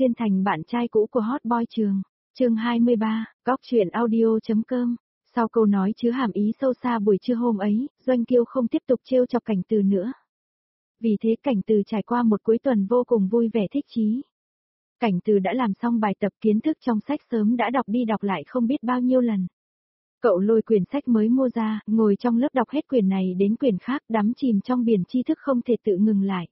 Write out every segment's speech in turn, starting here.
xuyên thành bạn trai cũ của hot boy trường. Chương 23, góc truyện audio.com. Sau câu nói chứa hàm ý sâu xa buổi trưa hôm ấy, Doanh Kiêu không tiếp tục trêu chọc Cảnh Từ nữa. Vì thế Cảnh Từ trải qua một cuối tuần vô cùng vui vẻ thích chí. Cảnh Từ đã làm xong bài tập kiến thức trong sách sớm đã đọc đi đọc lại không biết bao nhiêu lần. Cậu lôi quyển sách mới mua ra, ngồi trong lớp đọc hết quyển này đến quyển khác, đắm chìm trong biển tri thức không thể tự ngừng lại.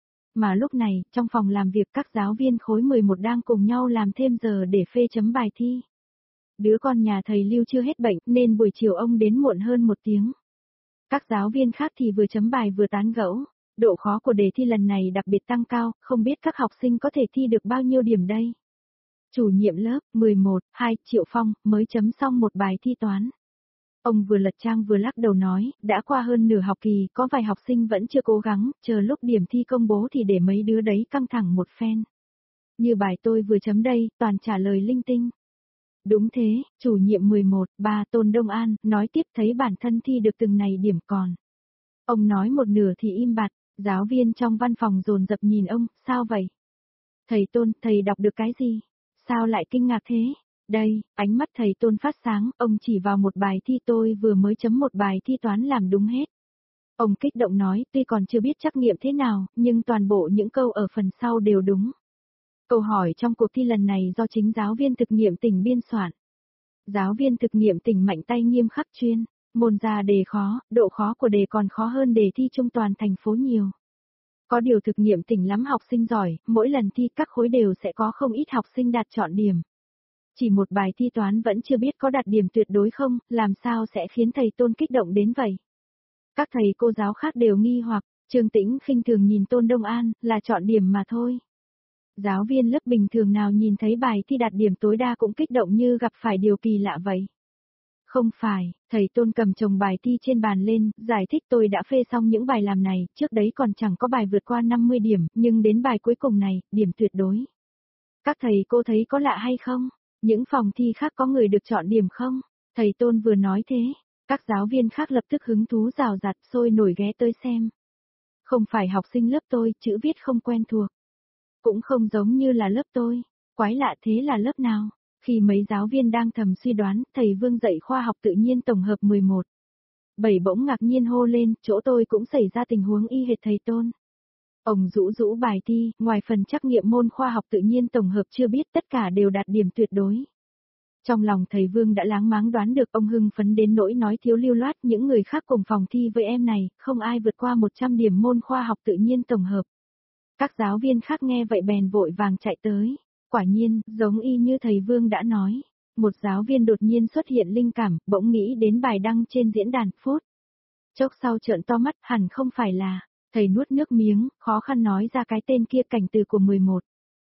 Mà lúc này, trong phòng làm việc các giáo viên khối 11 đang cùng nhau làm thêm giờ để phê chấm bài thi. Đứa con nhà thầy Lưu chưa hết bệnh nên buổi chiều ông đến muộn hơn một tiếng. Các giáo viên khác thì vừa chấm bài vừa tán gẫu. Độ khó của đề thi lần này đặc biệt tăng cao, không biết các học sinh có thể thi được bao nhiêu điểm đây. Chủ nhiệm lớp 11, Triệu Phong mới chấm xong một bài thi toán. Ông vừa lật trang vừa lắc đầu nói, đã qua hơn nửa học kỳ, có vài học sinh vẫn chưa cố gắng, chờ lúc điểm thi công bố thì để mấy đứa đấy căng thẳng một phen. Như bài tôi vừa chấm đây, toàn trả lời linh tinh. Đúng thế, chủ nhiệm 11, bà Tôn Đông An, nói tiếp thấy bản thân thi được từng này điểm còn. Ông nói một nửa thì im bặt, giáo viên trong văn phòng dồn dập nhìn ông, sao vậy? Thầy Tôn, thầy đọc được cái gì? Sao lại kinh ngạc thế? Đây, ánh mắt thầy Tôn phát sáng, ông chỉ vào một bài thi tôi vừa mới chấm một bài thi toán làm đúng hết. Ông kích động nói, tuy còn chưa biết trắc nghiệm thế nào, nhưng toàn bộ những câu ở phần sau đều đúng. Câu hỏi trong cuộc thi lần này do chính giáo viên thực nghiệm tỉnh biên soạn. Giáo viên thực nghiệm tỉnh mạnh tay nghiêm khắc chuyên, môn ra đề khó, độ khó của đề còn khó hơn đề thi trung toàn thành phố nhiều. Có điều thực nghiệm tỉnh lắm học sinh giỏi, mỗi lần thi các khối đều sẽ có không ít học sinh đạt chọn điểm. Chỉ một bài thi toán vẫn chưa biết có đạt điểm tuyệt đối không, làm sao sẽ khiến thầy Tôn kích động đến vậy. Các thầy cô giáo khác đều nghi hoặc, Trương Tĩnh khinh thường nhìn Tôn Đông An, là chọn điểm mà thôi. Giáo viên lớp bình thường nào nhìn thấy bài thi đạt điểm tối đa cũng kích động như gặp phải điều kỳ lạ vậy. Không phải, thầy Tôn cầm chồng bài thi trên bàn lên, giải thích tôi đã phê xong những bài làm này, trước đấy còn chẳng có bài vượt qua 50 điểm, nhưng đến bài cuối cùng này, điểm tuyệt đối. Các thầy cô thấy có lạ hay không? Những phòng thi khác có người được chọn điểm không? Thầy Tôn vừa nói thế, các giáo viên khác lập tức hứng thú rào rạt sôi nổi ghé tới xem. Không phải học sinh lớp tôi, chữ viết không quen thuộc. Cũng không giống như là lớp tôi, quái lạ thế là lớp nào? Khi mấy giáo viên đang thầm suy đoán, thầy Vương dạy khoa học tự nhiên tổng hợp 11. 7 bỗng ngạc nhiên hô lên, chỗ tôi cũng xảy ra tình huống y hệt thầy Tôn. Ông rũ rũ bài thi, ngoài phần trắc nghiệm môn khoa học tự nhiên tổng hợp chưa biết tất cả đều đạt điểm tuyệt đối. Trong lòng thầy Vương đã láng máng đoán được ông hưng phấn đến nỗi nói thiếu lưu loát những người khác cùng phòng thi với em này, không ai vượt qua 100 điểm môn khoa học tự nhiên tổng hợp. Các giáo viên khác nghe vậy bèn vội vàng chạy tới. Quả nhiên, giống y như thầy Vương đã nói. Một giáo viên đột nhiên xuất hiện linh cảm, bỗng nghĩ đến bài đăng trên diễn đàn phốt. Chốc sau trợn to mắt, hẳn không phải là. Thầy nuốt nước miếng, khó khăn nói ra cái tên kia Cảnh Từ của 11.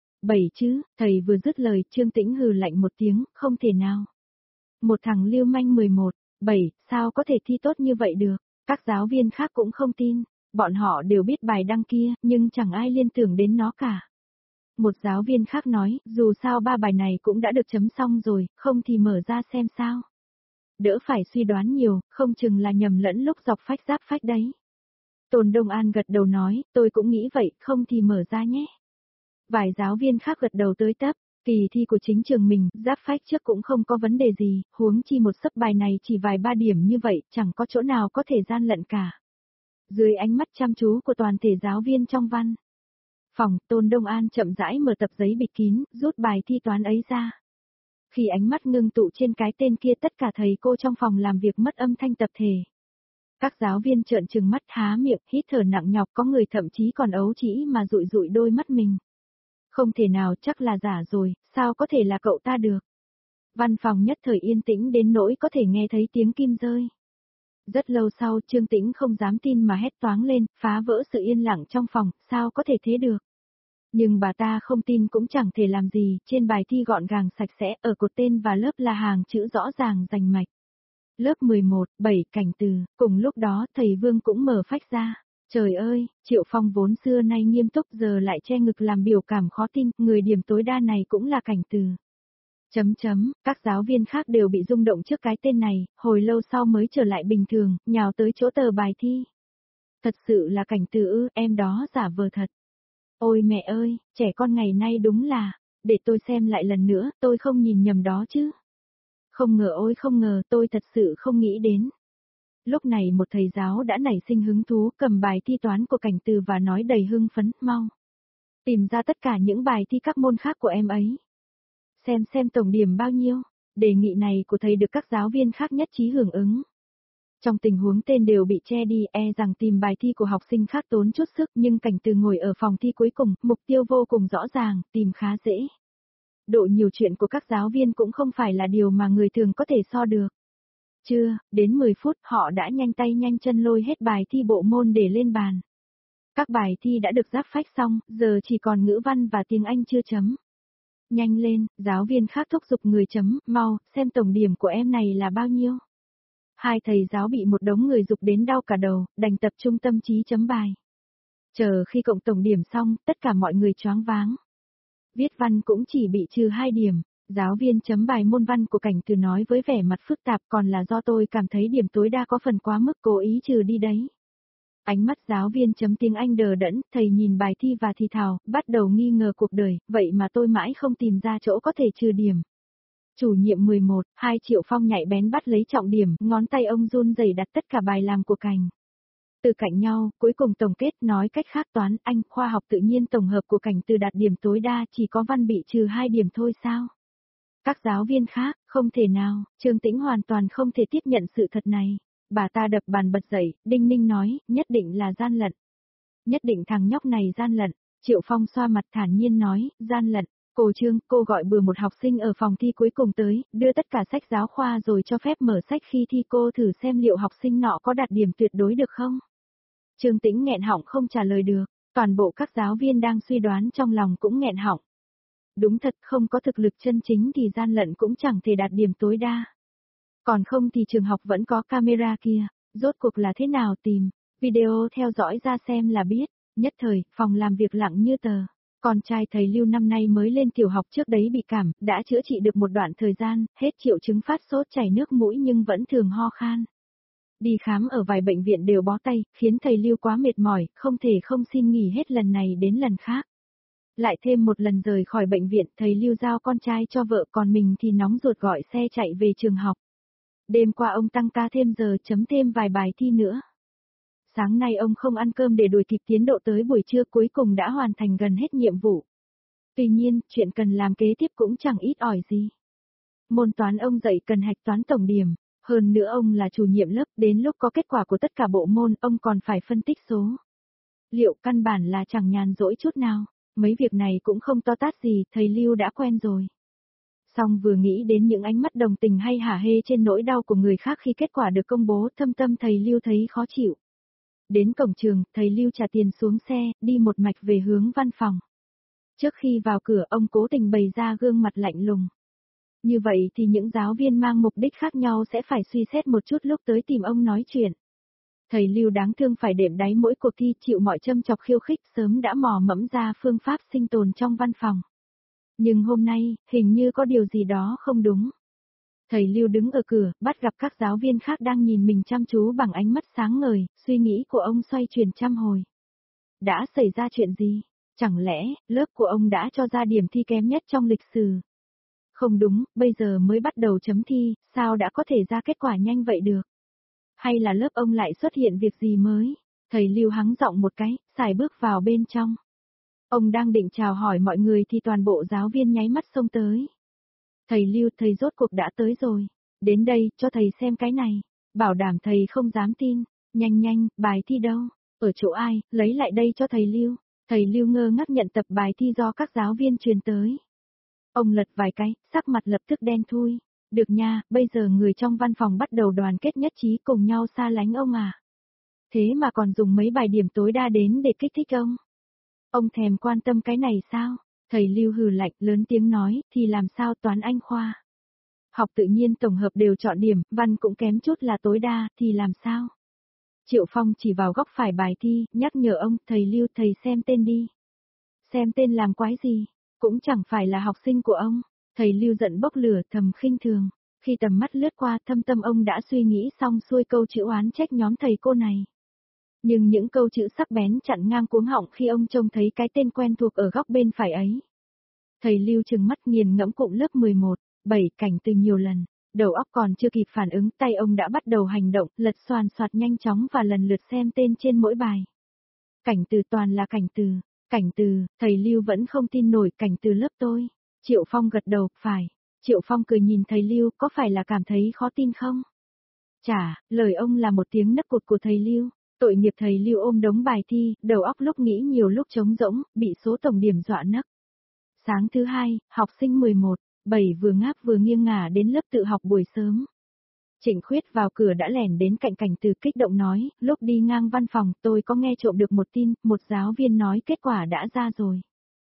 7 chứ, thầy vừa dứt lời, Trương Tĩnh hừ lạnh một tiếng, không thể nào. Một thằng lưu manh 11, 7, sao có thể thi tốt như vậy được? Các giáo viên khác cũng không tin. Bọn họ đều biết bài đăng kia, nhưng chẳng ai liên tưởng đến nó cả. Một giáo viên khác nói, dù sao ba bài này cũng đã được chấm xong rồi, không thì mở ra xem sao. Đỡ phải suy đoán nhiều, không chừng là nhầm lẫn lúc dọc phách giáp phách đấy. Tôn Đông An gật đầu nói, tôi cũng nghĩ vậy, không thì mở ra nhé. Vài giáo viên khác gật đầu tới tấp, kỳ thi của chính trường mình, giáp phách trước cũng không có vấn đề gì, huống chi một sấp bài này chỉ vài ba điểm như vậy, chẳng có chỗ nào có thể gian lận cả. Dưới ánh mắt chăm chú của toàn thể giáo viên trong văn phòng, Tôn Đông An chậm rãi mở tập giấy bịt kín, rút bài thi toán ấy ra. Khi ánh mắt ngưng tụ trên cái tên kia tất cả thầy cô trong phòng làm việc mất âm thanh tập thể. Các giáo viên trợn trừng mắt há miệng, hít thở nặng nhọc, có người thậm chí còn ấu trĩ mà dụi dụi đôi mắt mình. Không thể nào, chắc là giả rồi, sao có thể là cậu ta được. Văn phòng nhất thời yên tĩnh đến nỗi có thể nghe thấy tiếng kim rơi. Rất lâu sau Trương Tĩnh không dám tin mà hét toáng lên, phá vỡ sự yên lặng trong phòng, sao có thể thế được. Nhưng bà ta không tin cũng chẳng thể làm gì, trên bài thi gọn gàng sạch sẽ, ở cột tên và lớp là hàng chữ rõ ràng rành mạch. Lớp 11, 7 Cảnh Từ, cùng lúc đó thầy Vương cũng mở phách ra. Trời ơi, Triệu Phong vốn xưa nay nghiêm túc giờ lại che ngực làm biểu cảm khó tin, người điểm tối đa này cũng là Cảnh Từ. Các giáo viên khác đều bị rung động trước cái tên này, hồi lâu sau mới trở lại bình thường, nhào tới chỗ tờ bài thi. Thật sự là Cảnh Từ ư, em đó giả vờ thật. Ôi mẹ ơi, trẻ con ngày nay đúng là, Để tôi xem lại lần nữa, tôi không nhìn nhầm đó chứ. Không ngờ ôi không ngờ, tôi thật sự không nghĩ đến. Lúc này một thầy giáo đã nảy sinh hứng thú cầm bài thi toán của Cảnh Từ và nói đầy hưng phấn, mau. Tìm ra tất cả những bài thi các môn khác của em ấy. Xem tổng điểm bao nhiêu. Đề nghị này của thầy được các giáo viên khác nhất trí hưởng ứng. Trong tình huống tên đều bị che đi, rằng tìm bài thi của học sinh khác tốn chút sức, nhưng Cảnh Từ ngồi ở phòng thi cuối cùng, mục tiêu vô cùng rõ ràng, tìm khá dễ. Độ nhiều chuyện của các giáo viên cũng không phải là điều mà người thường có thể so được. Chưa, đến 10 phút họ đã nhanh tay nhanh chân lôi hết bài thi bộ môn để lên bàn. Các bài thi đã được ráp phách xong, giờ chỉ còn ngữ văn và tiếng Anh chưa chấm. Nhanh lên, giáo viên khác thúc giục người chấm, mau, xem tổng điểm của em này là bao nhiêu. Hai thầy giáo bị một đống người giục đến đau cả đầu, đành tập trung tâm trí chấm bài. Chờ khi cộng tổng điểm xong, tất cả mọi người choáng váng. Viết văn cũng chỉ bị trừ 2 điểm. Giáo viên chấm bài môn văn của Cảnh Từ nói với vẻ mặt phức tạp, còn là do tôi cảm thấy điểm tối đa có phần quá mức, cố ý trừ đi đấy. Ánh mắt giáo viên chấm tiếng Anh đờ đẫn, thầy nhìn bài thi và thì thào, bắt đầu nghi ngờ cuộc đời, vậy mà tôi mãi không tìm ra chỗ có thể trừ điểm. Chủ nhiệm 11, 2 Triệu Phong nhạy bén bắt lấy trọng điểm, ngón tay ông run rẩy đặt tất cả bài làm của Cảnh Từ cạnh nhau, cuối cùng tổng kết, nói cách khác toán, Anh, khoa học tự nhiên tổng hợp của Cảnh Từ đạt điểm tối đa, chỉ có văn bị trừ 2 điểm thôi sao? Các giáo viên khác, không thể nào, Trương Tĩnh hoàn toàn không thể tiếp nhận sự thật này. Bà ta đập bàn bật dậy, đinh ninh nói, nhất định là gian lận. Nhất định thằng nhóc này gian lận. Triệu Phong xoa mặt thản nhiên nói, gian lận. Cô Trương, cô gọi bừa một học sinh ở phòng thi cuối cùng tới, đưa tất cả sách giáo khoa rồi cho phép mở sách khi thi, cô thử xem liệu học sinh nọ có đạt điểm tuyệt đối được không? Trương Tĩnh nghẹn họng không trả lời được, toàn bộ các giáo viên đang suy đoán trong lòng cũng nghẹn họng. Đúng thật, không có thực lực chân chính thì gian lận cũng chẳng thể đạt điểm tối đa. Còn không thì trường học vẫn có camera kia, rốt cuộc là thế nào tìm, video theo dõi ra xem là biết. Nhất thời, phòng làm việc lặng như tờ. Con trai thầy Lưu năm nay mới lên tiểu học, trước đấy bị cảm, đã chữa trị được một đoạn thời gian, hết triệu chứng phát sốt chảy nước mũi nhưng vẫn thường ho khan. Đi khám ở vài bệnh viện đều bó tay, khiến thầy Lưu quá mệt mỏi, không thể không xin nghỉ hết lần này đến lần khác. Lại thêm một lần rời khỏi bệnh viện, thầy Lưu giao con trai cho vợ, còn mình thì nóng ruột gọi xe chạy về trường học. Đêm qua ông tăng ca thêm giờ, chấm thêm vài bài thi nữa. Sáng nay ông không ăn cơm để đuổi kịp tiến độ, tới buổi trưa cuối cùng đã hoàn thành gần hết nhiệm vụ. Tuy nhiên, chuyện cần làm kế tiếp cũng chẳng ít ỏi gì. Môn toán ông dạy cần hạch toán tổng điểm, hơn nữa ông là chủ nhiệm lớp, đến lúc có kết quả của tất cả bộ môn, ông còn phải phân tích số. Liệu căn bản là chẳng nhàn rỗi chút nào, mấy việc này cũng không to tát gì, thầy Lưu đã quen rồi. Xong vừa nghĩ đến những ánh mắt đồng tình hay hả hê trên nỗi đau của người khác khi kết quả được công bố, thâm tâm thầy Lưu thấy khó chịu. Đến cổng trường, thầy Lưu trả tiền xuống xe, đi một mạch về hướng văn phòng. Trước khi vào cửa, ông cố tình bày ra gương mặt lạnh lùng. Như vậy thì những giáo viên mang mục đích khác nhau sẽ phải suy xét một chút lúc tới tìm ông nói chuyện. Thầy Lưu đáng thương phải đệm đáy mỗi cuộc thi, chịu mọi châm chọc khiêu khích, sớm đã mò mẫm ra phương pháp sinh tồn trong văn phòng. Nhưng hôm nay, hình như có điều gì đó không đúng. Thầy Lưu đứng ở cửa, bắt gặp các giáo viên khác đang nhìn mình chăm chú bằng ánh mắt sáng ngời, suy nghĩ của ông xoay chuyển trăm hồi. Đã xảy ra chuyện gì? Chẳng lẽ, lớp của ông đã cho ra điểm thi kém nhất trong lịch sử? Không đúng, bây giờ mới bắt đầu chấm thi, sao đã có thể ra kết quả nhanh vậy được? Hay là lớp ông lại xuất hiện việc gì mới? Thầy Lưu hắng giọng một cái, xài bước vào bên trong. Ông đang định chào hỏi mọi người thì toàn bộ giáo viên nháy mắt xông tới. Thầy Lưu, thầy rốt cuộc đã tới rồi. Đến đây, cho thầy xem cái này. Bảo đảm thầy không dám tin. Nhanh nhanh, bài thi đâu? Ở chỗ ai, lấy lại đây cho thầy Lưu. Thầy Lưu ngơ ngác nhận tập bài thi do các giáo viên truyền tới. Ông lật vài cái, sắc mặt lập tức đen thui. Được nha, bây giờ người trong văn phòng bắt đầu đoàn kết nhất trí cùng nhau xa lánh ông à. Thế mà còn dùng mấy bài điểm tối đa đến để kích thích ông. Ông thèm quan tâm cái này sao? Thầy Lưu hừ lạnh, lớn tiếng nói, thì làm sao toán Anh khoa? Học tự nhiên tổng hợp đều chọn điểm, văn cũng kém chút là tối đa, thì làm sao? Triệu Phong chỉ vào góc phải bài thi, nhắc nhở ông, thầy Lưu, thầy xem tên đi. Xem tên làm quái gì? Cũng chẳng phải là học sinh của ông. Thầy Lưu giận bốc lửa, thầm khinh thường. Khi tầm mắt lướt qua, thâm tâm ông đã suy nghĩ xong xuôi câu chữ oán trách nhóm thầy cô này. Nhưng những câu chữ sắc bén chặn ngang cuống họng khi ông trông thấy cái tên quen thuộc ở góc bên phải ấy. Thầy Lưu trừng mắt nghiền ngẫm cụm lớp 11, 7 cảnh từ nhiều lần, đầu óc còn chưa kịp phản ứng, tay ông đã bắt đầu hành động, lật xoàn xoạt nhanh chóng và lần lượt xem tên trên mỗi bài. Cảnh từ toàn là cảnh từ, thầy Lưu vẫn không tin nổi, cảnh từ lớp tôi. Triệu Phong gật đầu, phải. Triệu Phong cười nhìn thầy Lưu, có phải là cảm thấy khó tin không? Chả, lời ông là một tiếng nấc cụt của thầy Lưu. Tội nghiệp thầy Lưu ôm đống bài thi, đầu óc lúc nghĩ nhiều lúc trống rỗng, bị số tổng điểm dọa nấc. Sáng thứ hai, học sinh 11, 7 vừa ngáp vừa nghiêng ngả đến lớp tự học buổi sớm. Trịnh Khuyết vào cửa đã lẻn đến cạnh cảnh từ kích động nói, lúc đi ngang văn phòng tôi có nghe trộm được một tin, một giáo viên nói kết quả đã ra rồi.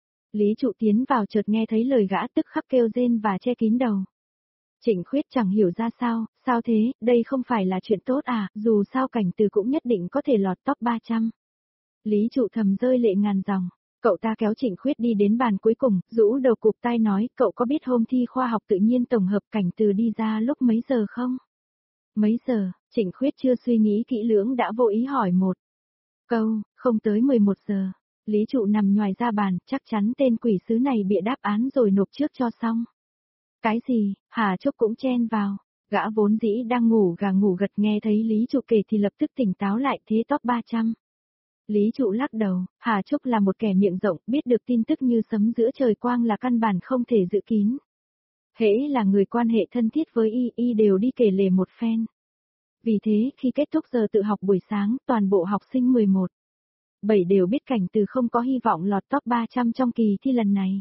Lý Trụ tiến vào chợt nghe thấy lời gã tức khắc kêu rên và che kín đầu. Trịnh Khuyết chẳng hiểu ra sao thế, đây không phải là chuyện tốt à, dù sao cảnh từ cũng nhất định có thể lọt top 300. Lý Trụ thầm rơi lệ ngàn dòng. Cậu ta kéo Trịnh Khuyết đi đến bàn cuối cùng, rũ đầu cụp tai nói, cậu có biết hôm thi khoa học tự nhiên tổng hợp cảnh từ đi ra lúc mấy giờ không? Mấy giờ, Trịnh Khuyết chưa suy nghĩ kỹ lưỡng đã vô ý hỏi một câu, không tới 11 giờ. Lý Trụ nằm nhoài ra bàn, chắc chắn tên quỷ sứ này bịa đáp án rồi nộp trước cho xong. Cái gì, Hà Trúc cũng chen vào, gã vốn dĩ đang ngủ gà ngủ gật nghe thấy Lý Trụ kể thì lập tức tỉnh táo lại thế top 300. Lý Trụ lắc đầu, Hà Trúc là một kẻ miệng rộng, biết được tin tức như sấm giữa trời quang là căn bản không thể giữ kín. Hễ là người quan hệ thân thiết với y đều đi kể lể một phen. Vì thế, khi kết thúc giờ tự học buổi sáng, toàn bộ học sinh 11, 7 đều biết cảnh từ không có hy vọng lọt top 300 trong kỳ thi lần này.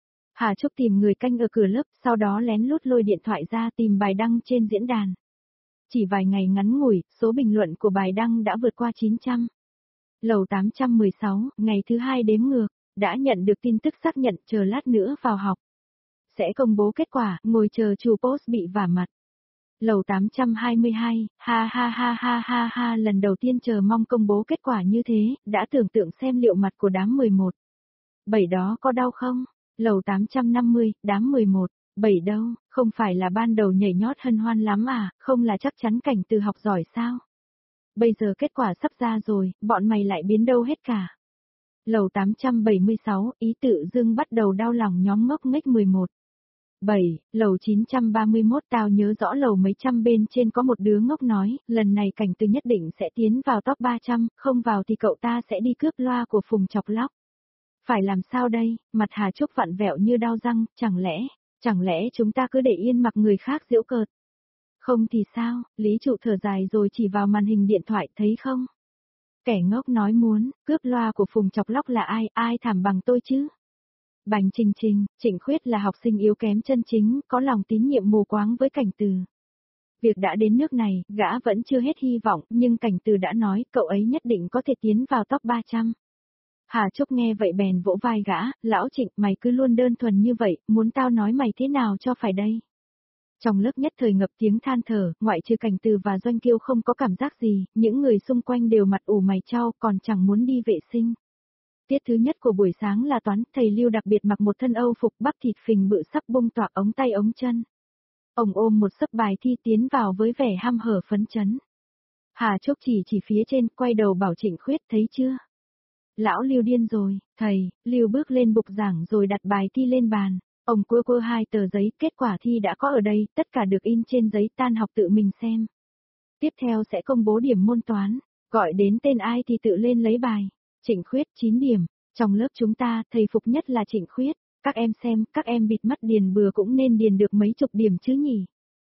Hà Trúc tìm người canh ở cửa lớp, sau đó lén lút lôi điện thoại ra tìm bài đăng trên diễn đàn. Chỉ vài ngày ngắn ngủi, số bình luận của bài đăng đã vượt qua 900. Lầu 816, ngày thứ hai đếm ngược, đã nhận được tin tức xác nhận chờ lát nữa vào học. Sẽ công bố kết quả, ngồi chờ chủ post bị vả mặt. Lầu 822, ha ha ha ha ha ha, lần đầu tiên chờ mong công bố kết quả như thế, đã tưởng tượng xem liệu mặt của đám 11. 7 đó có đau không? Lầu 850, đám 11, 7 đâu, không phải là ban đầu nhảy nhót hân hoan lắm à, không là chắc chắn cảnh từ học giỏi sao? Bây giờ kết quả sắp ra rồi, bọn mày lại biến đâu hết cả. Lầu 876, ý tự dưng bắt đầu đau lòng nhóm ngốc nghếch 11. 7, lầu 931 tao nhớ rõ lầu mấy trăm bên trên có một đứa ngốc nói, lần này cảnh từ nhất định sẽ tiến vào top 300, không vào thì cậu ta sẽ đi cướp loa của Phùng Chọc Lóc. Phải làm sao đây, mặt Hà Trúc vặn vẹo như đau răng, chẳng lẽ chúng ta cứ để yên mặc người khác giễu cợt. Không thì sao, Lý Trụ thở dài rồi chỉ vào màn hình điện thoại thấy không? Kẻ ngốc nói muốn, cướp loa của Phùng Chọc Lóc là ai thảm bằng tôi chứ? Bành Trịnh Khuyết là học sinh yếu kém chân chính, có lòng tín nhiệm mù quáng với cảnh từ. Việc đã đến nước này, gã vẫn chưa hết hy vọng, nhưng cảnh từ đã nói cậu ấy nhất định có thể tiến vào top 300. Hà Trúc nghe vậy bèn vỗ vai gã, lão Trịnh mày cứ luôn đơn thuần như vậy, muốn tao nói mày thế nào cho phải đây? Trong lớp nhất thời ngập tiếng than thở, ngoại trừ cảnh từ và Doanh Kiêu không có cảm giác gì, những người xung quanh đều mặt ủ mày chau còn chẳng muốn đi vệ sinh. Tiết thứ nhất của buổi sáng là toán, thầy Lưu đặc biệt mặc một thân Âu phục bắp thịt phình bự sắp bung toạc ống tay ống chân. Ông ôm một xấp bài thi tiến vào với vẻ ham hở phấn chấn. Hà Trúc chỉ phía trên, quay đầu bảo Trịnh Khuyết thấy chưa? Lão Lưu điên rồi, thầy, Lưu bước lên bục giảng rồi đặt bài thi lên bàn. Ông cua hai tờ giấy, kết quả thi đã có ở đây, tất cả được in trên giấy, tan học tự mình xem. Tiếp theo sẽ công bố điểm môn toán, gọi đến tên ai thì tự lên lấy bài. Trịnh Khuyết 9 điểm, trong lớp chúng ta, thầy phục nhất là Trịnh Khuyết, các em xem, các em bịt mắt điền bừa cũng nên điền được mấy chục điểm chứ nhỉ.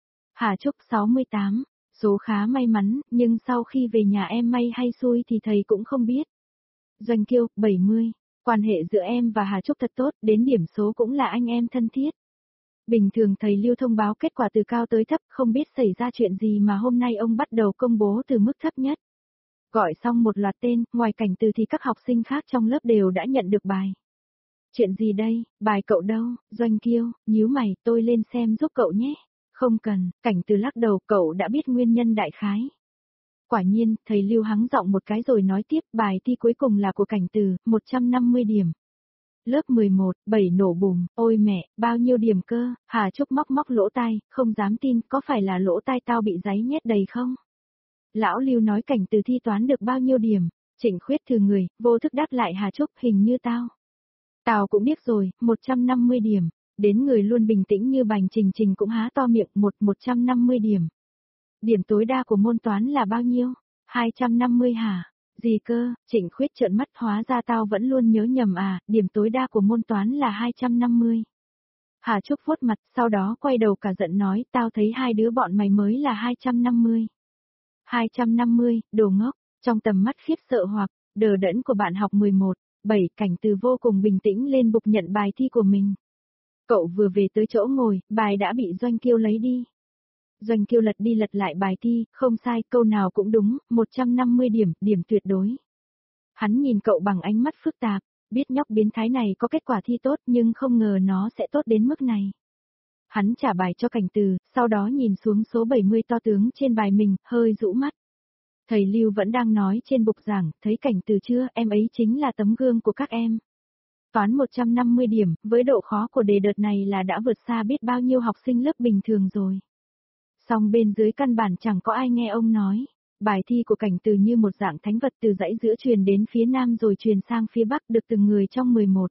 Hà Trúc 68, số khá may mắn, nhưng sau khi về nhà em may hay xui thì thầy cũng không biết. Doanh Kiêu, 70, quan hệ giữa em và Hà Trúc thật tốt, đến điểm số cũng là anh em thân thiết. Bình thường thầy Lưu thông báo kết quả từ cao tới thấp, không biết xảy ra chuyện gì mà hôm nay ông bắt đầu công bố từ mức thấp nhất. Gọi xong một loạt tên, ngoài cảnh từ thì các học sinh khác trong lớp đều đã nhận được bài. Chuyện gì đây, bài cậu đâu, Doanh Kiêu, nhíu mày, tôi lên xem giúp cậu nhé. Không cần, cảnh từ lắc đầu, cậu đã biết nguyên nhân đại khái. Quả nhiên, thầy Lưu hắng giọng một cái rồi nói tiếp, bài thi cuối cùng là của cảnh từ, 150 điểm. Lớp 11, 7 nổ bùng, ôi mẹ, bao nhiêu điểm cơ, Hà Trúc móc lỗ tai, không dám tin, có phải là lỗ tai tao bị giấy nhét đầy không? Lão Lưu nói cảnh từ thi toán được bao nhiêu điểm, Trịnh Khuyết thừ người, vô thức đáp lại Hà Trúc, hình như tao. Tao cũng biết rồi, 150 điểm. Đến người luôn bình tĩnh như Bành Trình Trình cũng há to miệng, 150 điểm. Điểm tối đa của môn toán là bao nhiêu? 250 hả? Gì cơ? Trịnh Khuyết trợn mắt, hóa ra tao vẫn luôn nhớ nhầm à, điểm tối đa của môn toán là 250. Hà Trúc vuốt mặt, sau đó quay đầu cả giận nói, tao thấy hai đứa bọn mày mới là 250. 250, đồ ngốc, trong tầm mắt khiếp sợ hoặc đờ đẫn của bạn học 11, 7, Cảnh Từ vô cùng bình tĩnh lên bục nhận bài thi của mình. Cậu vừa về tới chỗ ngồi, bài đã bị Doanh Kiêu lấy đi. Doanh Kiêu lật đi lật lại bài thi, không sai, câu nào cũng đúng, 150 điểm, điểm tuyệt đối. Hắn nhìn cậu bằng ánh mắt phức tạp, biết nhóc biến thái này có kết quả thi tốt nhưng không ngờ nó sẽ tốt đến mức này. Hắn trả bài cho Cảnh Từ, sau đó nhìn xuống số 70 to tướng trên bài mình, hơi rũ mắt. Thầy Lưu vẫn đang nói trên bục giảng, thấy Cảnh Từ chưa, em ấy chính là tấm gương của các em. Toán 150 điểm, với độ khó của đề đợt này là đã vượt xa biết bao nhiêu học sinh lớp bình thường rồi. Song bên dưới căn bản chẳng có ai nghe ông nói. Bài thi của Cảnh Từ như một dạng thánh vật từ dãy giữa truyền đến phía nam rồi truyền sang phía bắc, được từng người trong 11.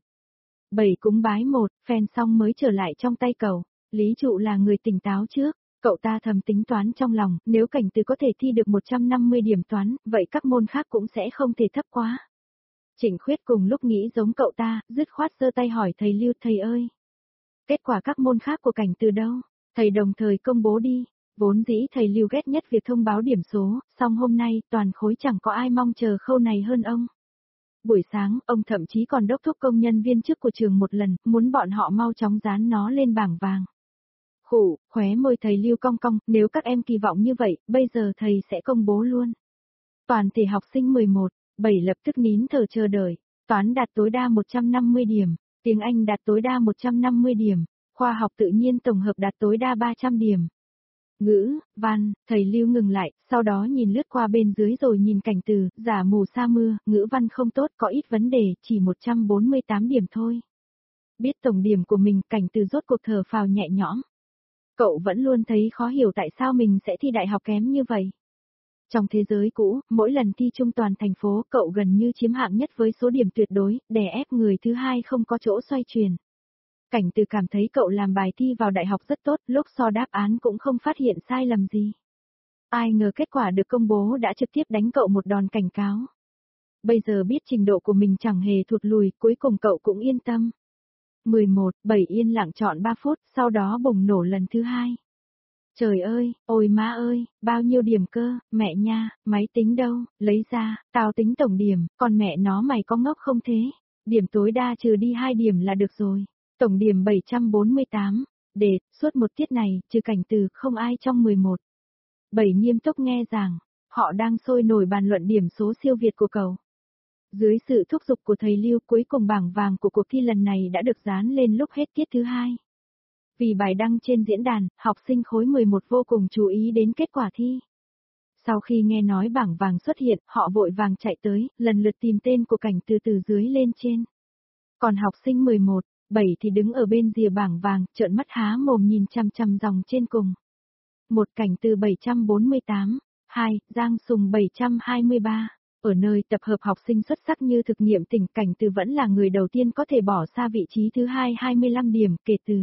7 cúng bái một, phen xong mới trở lại trong tay cậu. Lý Trụ là người tỉnh táo trước, cậu ta thầm tính toán trong lòng, nếu Cảnh Từ có thể thi được 150 điểm toán, vậy các môn khác cũng sẽ không thể thấp quá. Trịnh Khuyết cùng lúc nghĩ giống cậu ta, dứt khoát giơ tay hỏi thầy Lưu, thầy ơi. Kết quả các môn khác của Cảnh Từ đâu? Thầy đồng thời công bố đi. Vốn dĩ thầy Lưu ghét nhất việc thông báo điểm số, song hôm nay toàn khối chẳng có ai mong chờ khâu này hơn ông. Buổi sáng, ông thậm chí còn đốc thúc công nhân viên chức của trường một lần, muốn bọn họ mau chóng dán nó lên bảng vàng. Khủ, khóe môi thầy Lưu cong cong, nếu các em kỳ vọng như vậy, bây giờ thầy sẽ công bố luôn. Toàn thể học sinh 11, 7 lập tức nín thở chờ đợi. Toán đạt tối đa 150 điểm, tiếng Anh đạt tối đa 150 điểm, khoa học tự nhiên tổng hợp đạt tối đa 300 điểm. Ngữ, văn, thầy Lưu ngừng lại, sau đó nhìn lướt qua bên dưới rồi nhìn Cảnh Từ, giả mù sa mưa, ngữ văn không tốt, có ít vấn đề, chỉ 148 điểm thôi. Biết tổng điểm của mình, Cảnh Từ rốt cuộc thở phào nhẹ nhõm. Cậu vẫn luôn thấy khó hiểu tại sao mình sẽ thi đại học kém như vậy. Trong thế giới cũ, mỗi lần thi trung toàn thành phố, cậu gần như chiếm hạng nhất với số điểm tuyệt đối, đè ép người thứ hai không có chỗ xoay chuyển. Cảnh Từ cảm thấy cậu làm bài thi vào đại học rất tốt, lúc so đáp án cũng không phát hiện sai lầm gì. Ai ngờ kết quả được công bố đã trực tiếp đánh cậu một đòn cảnh cáo. Bây giờ biết trình độ của mình chẳng hề thụt lùi, cuối cùng cậu cũng yên tâm. 11, 7 yên lặng trọn 3 phút, sau đó bùng nổ lần thứ hai. Trời ơi, ôi má ơi, bao nhiêu điểm cơ, mẹ nha, máy tính đâu, lấy ra, tao tính tổng điểm, còn mẹ nó mày có ngốc không thế? Điểm tối đa trừ đi 2 điểm là được rồi. Tổng điểm 748, để, suốt một tiết này, trừ Cảnh Từ, không ai trong 11. 7 nghiêm túc nghe giảng, họ đang sôi nổi bàn luận điểm số siêu việt của cậu. Dưới sự thúc giục của thầy Lưu, cuối cùng bảng vàng của cuộc thi lần này đã được dán lên lúc hết tiết thứ hai. Vì bài đăng trên diễn đàn, học sinh khối 11 vô cùng chú ý đến kết quả thi. Sau khi nghe nói bảng vàng xuất hiện, họ vội vàng chạy tới, lần lượt tìm tên của Cảnh từ dưới lên trên. Còn học sinh 11, 7 thì đứng ở bên rìa bảng vàng, trợn mắt há mồm nhìn chằm chằm dòng trên cùng. Một Cảnh Từ 748, 2, Giang Sùng 723. Ở nơi tập hợp học sinh xuất sắc như thực nghiệm tỉnh, Cảnh Từ vẫn là người đầu tiên có thể bỏ xa vị trí thứ hai 25 điểm kể từ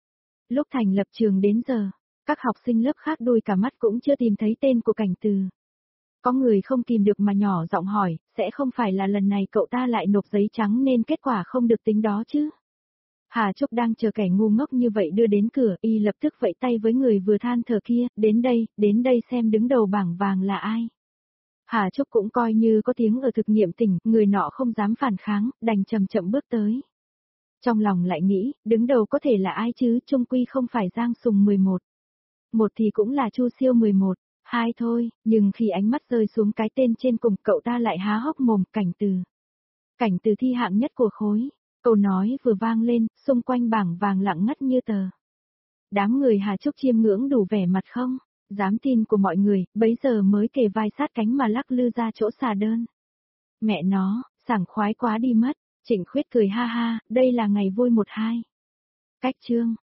lúc thành lập trường đến giờ. Các học sinh lớp khác đôi cả mắt cũng chưa tìm thấy tên của Cảnh Từ. Có người không kìm được mà nhỏ giọng hỏi, sẽ không phải là lần này cậu ta lại nộp giấy trắng nên kết quả không được tính đó chứ? Hà Trúc đang chờ kẻ ngu ngốc như vậy đưa đến cửa, y lập tức vẫy tay với người vừa than thở kia, đến đây xem đứng đầu bảng vàng là ai. Hà Trúc cũng coi như có tiếng ở thực nghiệm tỉnh, người nọ không dám phản kháng, đành chậm chậm bước tới. Trong lòng lại nghĩ, đứng đầu có thể là ai chứ, chung quy không phải Giang Sùng 11. Một thì cũng là Chu Siêu 11, hai thôi, nhưng khi ánh mắt rơi xuống cái tên trên cùng, cậu ta lại há hốc mồm, Cảnh Từ. Cảnh Từ thi hạng nhất của khối. Câu nói vừa vang lên, xung quanh bảng vàng lặng ngắt như tờ. Đám người Hà Trúc chiêm ngưỡng đủ vẻ mặt không? Dám tin của mọi người, bấy giờ mới kề vai sát cánh mà lắc lư ra chỗ xà đơn. Mẹ nó, sảng khoái quá đi mất. Trịnh Khuyết cười ha ha, đây là ngày vui 12. Cách chương.